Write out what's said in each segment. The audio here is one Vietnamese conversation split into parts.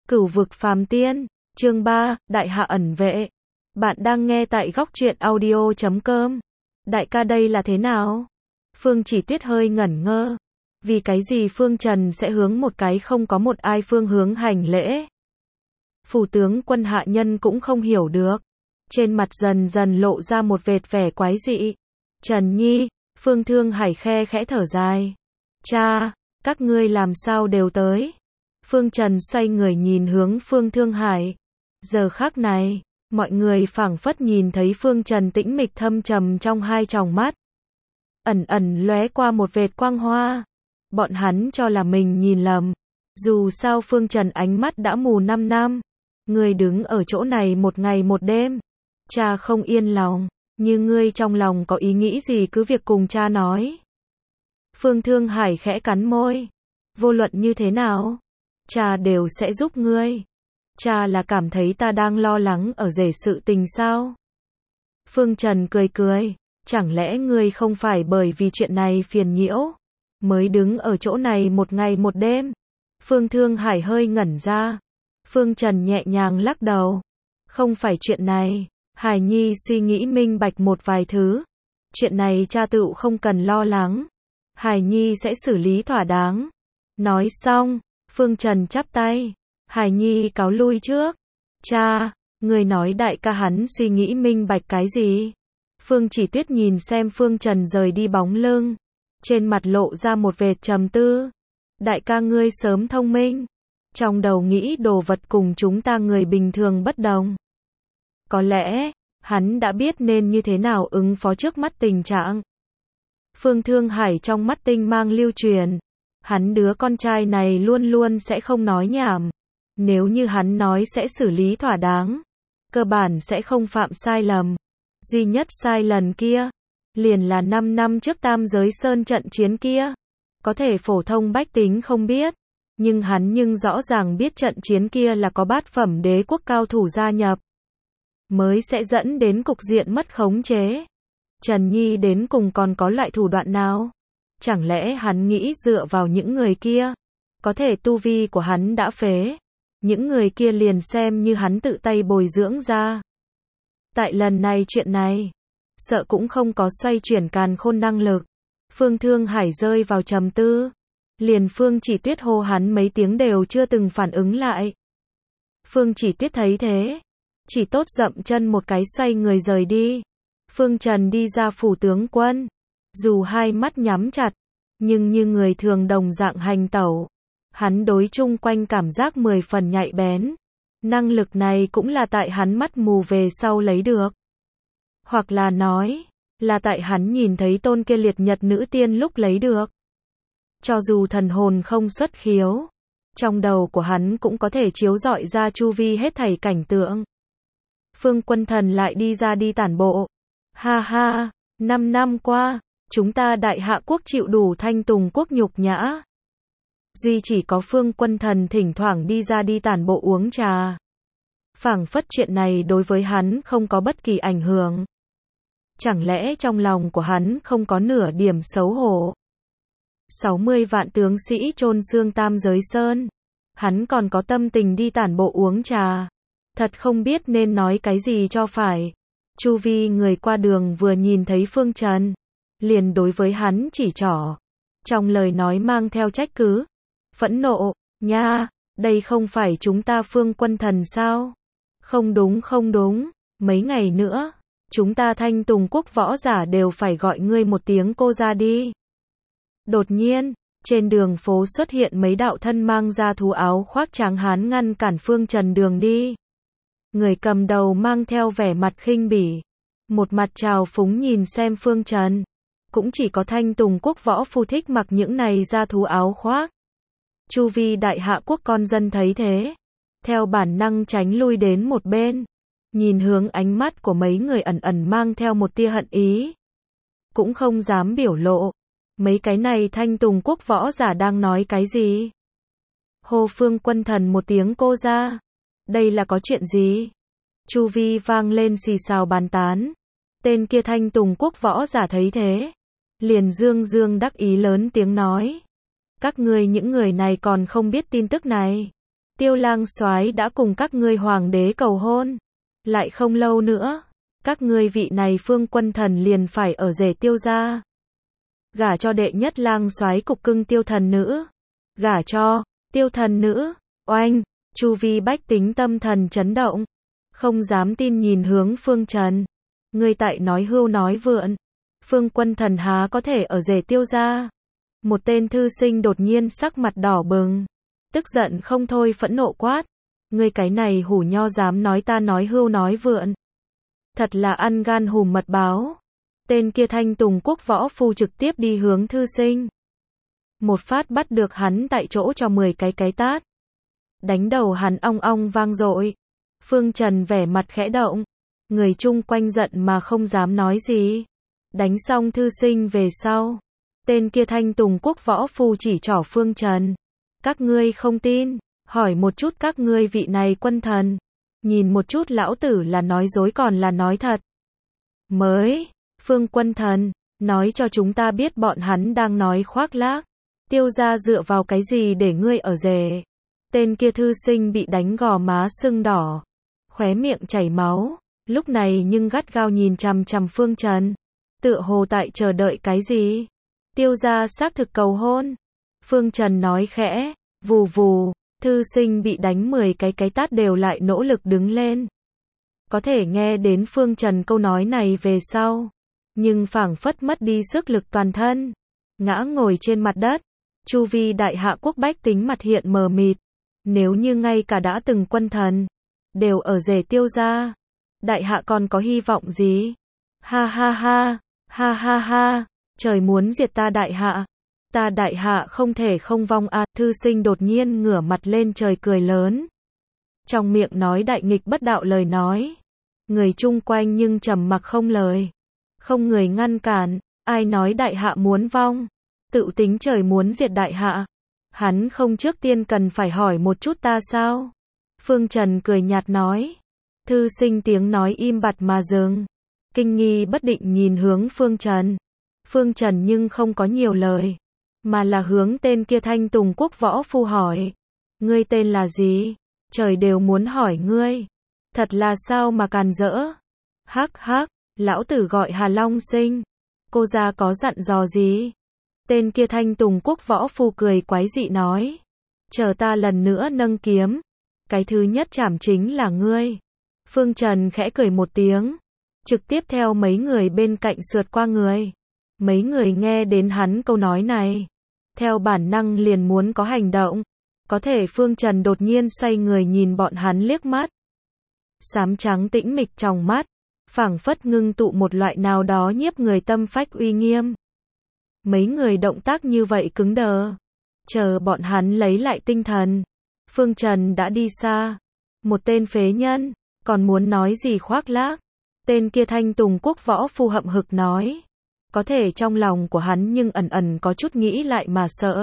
Cửu vực phàm tiên, chương 3, Đại hạ ẩn vệ. Bạn đang nghe tại góc truyện audio.com. Đại ca đây là thế nào? Phương Chỉ Tuyết hơi ngẩn ngơ. Vì cái gì Phương Trần sẽ hướng một cái không có một ai phương hướng hành lễ? Phủ tướng quân hạ nhân cũng không hiểu được. Trên mặt dần dần lộ ra một vệt vẻ quái dị. Trần Nhi, Phương Thương Hải khe khẽ thở dài. Cha, các ngươi làm sao đều tới? Phương Trần xoay người nhìn hướng Phương Thương Hải. Giờ khắc này, mọi người phảng phất nhìn thấy Phương Trần tĩnh mịch thâm trầm trong hai tròng mắt. Ẩn ẩn lóe qua một vệt quang hoa. Bọn hắn cho là mình nhìn lầm. Dù sao Phương Trần ánh mắt đã mù 5 năm. Ngươi đứng ở chỗ này một ngày một đêm. Cha không yên lòng, như ngươi trong lòng có ý nghĩ gì cứ việc cùng cha nói. Phương Thương Hải khẽ cắn môi. Vô luận như thế nào, cha đều sẽ giúp ngươi. Cha là cảm thấy ta đang lo lắng ở rể sự tình sao? Phương Trần cười cười, chẳng lẽ ngươi không phải bởi vì chuyện này phiền nhiễu, mới đứng ở chỗ này một ngày một đêm? Phương Thương Hải hơi ngẩn ra. Phương Trần nhẹ nhàng lắc đầu. Không phải chuyện này, Hải Nhi suy nghĩ minh bạch một vài thứ. Chuyện này cha tự không cần lo lắng. Hải Nhi sẽ xử lý thỏa đáng. Nói xong, Phương Trần chắp tay. Hải Nhi cáo lui trước. Cha, người nói đại ca hắn suy nghĩ minh bạch cái gì? Phương Chỉ Tuyết nhìn xem Phương Trần rời đi bóng lưng. Trên mặt lộ ra một vệt trầm tư. Đại ca ngươi sớm thông minh. Trong đầu nghĩ đồ vật cùng chúng ta người bình thường bất đồng. Có lẽ, hắn đã biết nên như thế nào ứng phó trước mắt tình trạng. Phương Thương Hải trong mắt tinh mang lưu truyền. Hắn đứa con trai này luôn luôn sẽ không nói nhảm. Nếu như hắn nói sẽ xử lý thỏa đáng, cơ bản sẽ không phạm sai lầm. Duy nhất sai lần kia, liền là 5 năm trước Tam Giới Sơn trận chiến kia. Có thể phổ thông bách tính không biết, nhưng hắn rõ ràng biết trận chiến kia là có bát phẩm đế quốc cao thủ gia nhập, mới sẽ dẫn đến cục diện mất khống chế. Trần Nhi đến cùng còn có loại thủ đoạn nào? Chẳng lẽ hắn nghĩ dựa vào những người kia, có thể tu vi của hắn đã phế, những người kia liền xem như hắn tự tay bồi dưỡng ra. Tại lần này chuyện này, sợ cũng không có xoay chuyển càn khôn năng lực. Phương Thương Hải rơi vào trầm tư. Liền Phương Chỉ Tuyết hô hắn mấy tiếng đều chưa từng phản ứng lại. Phương Chỉ Tuyết thấy thế, chỉ tốt dậm chân một cái xoay người rời đi. Phương Trần đi ra phủ tướng quân. Dù hai mắt nhắm chặt, nhưng như người thường đồng dạng hành tẩu. Hắn đối chung quanh cảm giác 10 phần nhạy bén. Năng lực này cũng là tại hắn mắt mù về sau lấy được. Hoặc là nói, là tại hắn nhìn thấy tôn kia liệt nhật nữ tiên lúc lấy được. Cho dù thần hồn không xuất khiếu, trong đầu của hắn cũng có thể chiếu rọi ra chu vi hết thảy cảnh tượng. Phương Quân Thần lại đi ra đi tản bộ. Ha ha, 5 năm qua, chúng ta Đại Hạ quốc chịu đủ Thanh Tùng quốc nhục nhã. Duy chỉ có Phương Quân Thần thỉnh thoảng đi ra đi tản bộ uống trà. Phảng phất chuyện này đối với hắn không có bất kỳ ảnh hưởng. Chẳng lẽ trong lòng của hắn không có nửa điểm xấu hổ? 60 vạn tướng sĩ chôn xương Tam Giới Sơn. Hắn còn có tâm tình đi tản bộ uống trà. Thật không biết nên nói cái gì cho phải. Chu vi người qua đường vừa nhìn thấy Phương Trần, liền đối với hắn chỉ trỏ. Trong lời nói mang theo trách cứ, phẫn nộ. Nha, đây không phải chúng ta Phương Quân Thần sao? Không đúng không đúng, mấy ngày nữa, chúng ta Thanh Tùng quốc võ giả đều phải gọi ngươi một tiếng cô ra đi. Đột nhiên, trên đường phố xuất hiện mấy đạo thân mang da thú áo khoác trắng hán ngăn cản Phương Trần đường đi. Người cầm đầu mang theo vẻ mặt khinh bỉ, một mặt trào phúng nhìn xem Phương Trần. Cũng chỉ có Thanh Tùng quốc võ phu thích mặc những này da thú áo khoác. Chu vi Đại Hạ quốc con dân thấy thế, theo bản năng tránh lui đến một bên, nhìn hướng ánh mắt của mấy người ẩn ẩn mang theo một tia hận ý. Cũng không dám biểu lộ. Mấy cái này Thanh Tùng quốc võ giả đang nói cái gì? Hô Phương Quân Thần một tiếng cô ra. Đây là có chuyện gì? Chu vi vang lên xì xào bàn tán. Tên kia Thanh Tùng quốc võ giả thấy thế, liền dương đắc ý lớn tiếng nói. Các ngươi những người này còn không biết tin tức này. Tiêu lang soái đã cùng các ngươi hoàng đế cầu hôn. Lại không lâu nữa, các ngươi vị này Phương Quân Thần liền phải ở rể Tiêu gia. Gả cho đệ nhất lang soái cục cưng Tiêu thần nữ. Gả cho Tiêu thần nữ. Oanh, chu vi bách tính tâm thần chấn động, không dám tin nhìn hướng Phương Trần. Ngươi tại nói hưu nói vượn, Phương Quân Thần há có thể ở rể Tiêu gia? Một tên thư sinh đột nhiên sắc mặt đỏ bừng, tức giận không thôi phẫn nộ quát, ngươi cái này hủ nho dám nói ta nói hưu nói vượn. Thật là ăn gan hùm mật báo. Tên kia Thanh Tùng Quốc võ phu trực tiếp đi hướng thư sinh. Một phát bắt được hắn tại chỗ cho 10 cái tát. Đánh đầu hắn ong ong vang dội. Phương Trần vẻ mặt khẽ động. Người chung quanh giận mà không dám nói gì. Đánh xong thư sinh về sau. Tên kia Thanh Tùng Quốc võ phu chỉ trỏ Phương Trần. Các ngươi không tin, hỏi một chút các ngươi vị này Quân Thần. Nhìn một chút lão tử là nói dối còn là nói thật. Mới, Phương Quân Thần, nói cho chúng ta biết bọn hắn đang nói khoác lác. Tiêu gia dựa vào cái gì để ngươi ở rể? Tên kia thư sinh bị đánh gò má sưng đỏ, khóe miệng chảy máu, lúc này nhưng gắt gao nhìn chằm chằm Phương Trần, tựa hồ tại chờ đợi cái gì. Tiêu gia xác thực cầu hôn. Phương Trần nói khẽ, vù vù, thư sinh bị đánh 10 cái tát đều lại nỗ lực đứng lên. Có thể nghe đến Phương Trần câu nói này về sau, nhưng phảng phất mất đi sức lực toàn thân, ngã ngồi trên mặt đất. Chu vi đại hạ quốc bách tính mặt hiện mờ mịt. Nếu như ngay cả đã từng quân thần đều ở rể Tiêu gia, đại hạ còn có hy vọng gì? Ha ha ha, ha ha ha, trời muốn diệt ta đại hạ. Ta đại hạ không thể không vong a. Thư sinh đột nhiên ngửa mặt lên trời cười lớn. Trong miệng nói đại nghịch bất đạo lời nói. Người chung quanh nhưng trầm mặc không lời. Không người ngăn cản. Ai nói đại hạ muốn vong? Tự tính trời muốn diệt đại hạ. Hắn không trước tiên cần phải hỏi một chút ta sao? Phương Trần cười nhạt nói. Thư sinh tiếng nói im bặt mà dừng. Kinh nghi bất định nhìn hướng Phương Trần. Phương Trần nhưng không có nhiều lời, mà là hướng tên kia Thanh Tùng Quốc võ phu hỏi. Ngươi tên là gì? Trời đều muốn hỏi ngươi. Thật là sao mà càn rỡ? Hắc hắc, lão tử gọi Hà Long Sinh. Cô gia có dặn dò gì? Tên kia Thanh Tùng Quốc võ phu cười quái dị nói. Chờ ta lần nữa nâng kiếm. Cái thứ nhất chảm chính là ngươi. Phương Trần khẽ cười một tiếng. Trực tiếp theo mấy người bên cạnh sượt qua người. Mấy người nghe đến hắn câu nói này. Theo bản năng liền muốn có hành động. Có thể Phương Trần đột nhiên xoay người nhìn bọn hắn liếc mắt. Xám trắng tĩnh mịch trong mắt. Phảng phất ngưng tụ một loại nào đó nhiếp người tâm phách uy nghiêm. Mấy người động tác như vậy cứng đờ. Chờ bọn hắn lấy lại tinh thần. Phương Trần đã đi xa. Một tên phế nhân, còn muốn nói gì khoác lác. Tên kia Thanh Tùng Quốc võ phu hậm hực nói. Có thể trong lòng của hắn nhưng ẩn ẩn có chút nghĩ lại mà sợ.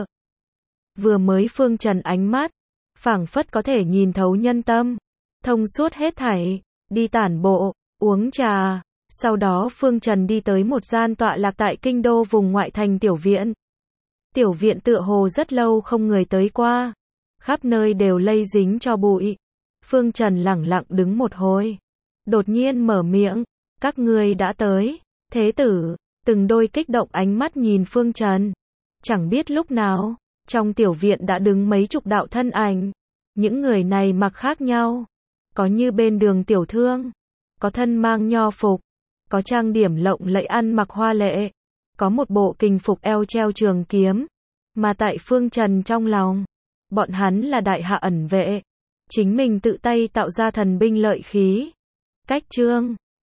Vừa mới Phương Trần ánh mắt, phảng phất có thể nhìn thấu nhân tâm. Thông suốt hết thảy, đi tản bộ, uống trà. Sau đó Phương Trần đi tới một gian tọa lạc tại kinh đô vùng ngoại thành tiểu viện. Tiểu viện tựa hồ rất lâu không người tới qua. Khắp nơi đều lây dính cho bụi. Phương Trần lẳng lặng đứng một hồi. Đột nhiên mở miệng. Các ngươi đã tới. Thế tử, từng đôi kích động ánh mắt nhìn Phương Trần. Chẳng biết lúc nào, trong tiểu viện đã đứng mấy chục đạo thân ảnh. Những người này mặc khác nhau. Có như bên đường tiểu thương. Có thân mang nho phục. Có trang điểm lộng lẫy ăn mặc hoa lệ. Có một bộ kình phục eo treo trường kiếm. Mà tại Phương Trần trong lòng, bọn hắn là đại hạ ẩn vệ. Chính mình tự tay tạo ra thần binh lợi khí. Cách chương